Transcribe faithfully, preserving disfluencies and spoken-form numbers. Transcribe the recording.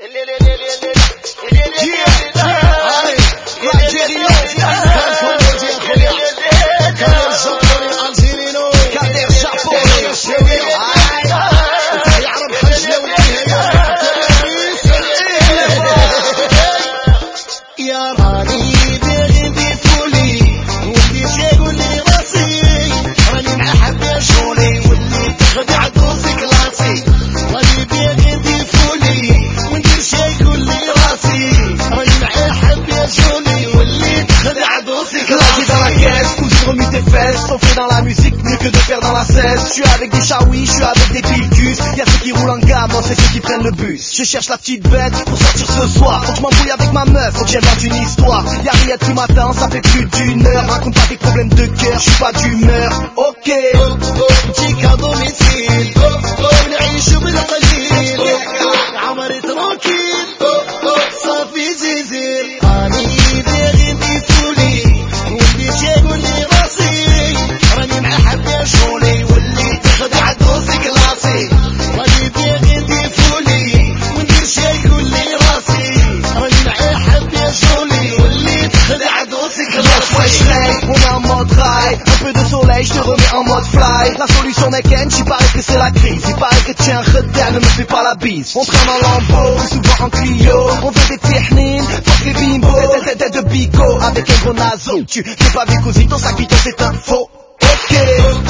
On fait dans la musique mieux que de faire dans la scène. Je suis avec des chaouis, je suis avec des pilcus. Y'a ceux qui roulent en gamme, c'est ceux qui prennent le bus. Je cherche la petite bête pour sortir ce soir. Faut que je m'embrouille avec ma meuf, faut que j'invente une histoire. Y'a rien tout matin, ça fait plus d'une heure. Raconte pas tes problèmes de cœur, je suis pas d'humeur. Ok, oh, oh, تجيك à domicile. Oh, oh, نعيش بالقليل. عمري tranquille. Oh, oh, صافي زيزير. أني داغي في فولي. واللي شايقول لي راسي. راني مع حبة شغلي واللي تخدع دوسي كلاسي. راني داغي في فولي. واللي شايقول لي راسي. راني مع حبة شغلي واللي تخدع دوسي كلاسي. On est en mode rail, un peu de soleil, je te remets en mode fly. La solution n'est qu'un, j'y paraît que c'est la crise. Il paraît que tiens, retard, ne me fais pas la bise. On traîne en lambeau, souvent en Clio. On veut des technines, pas des bimbo. Des têtes de bico, avec un gros nazo. Tu t'es pas vu cousine, ton sac bidon c'est un faux. Ok.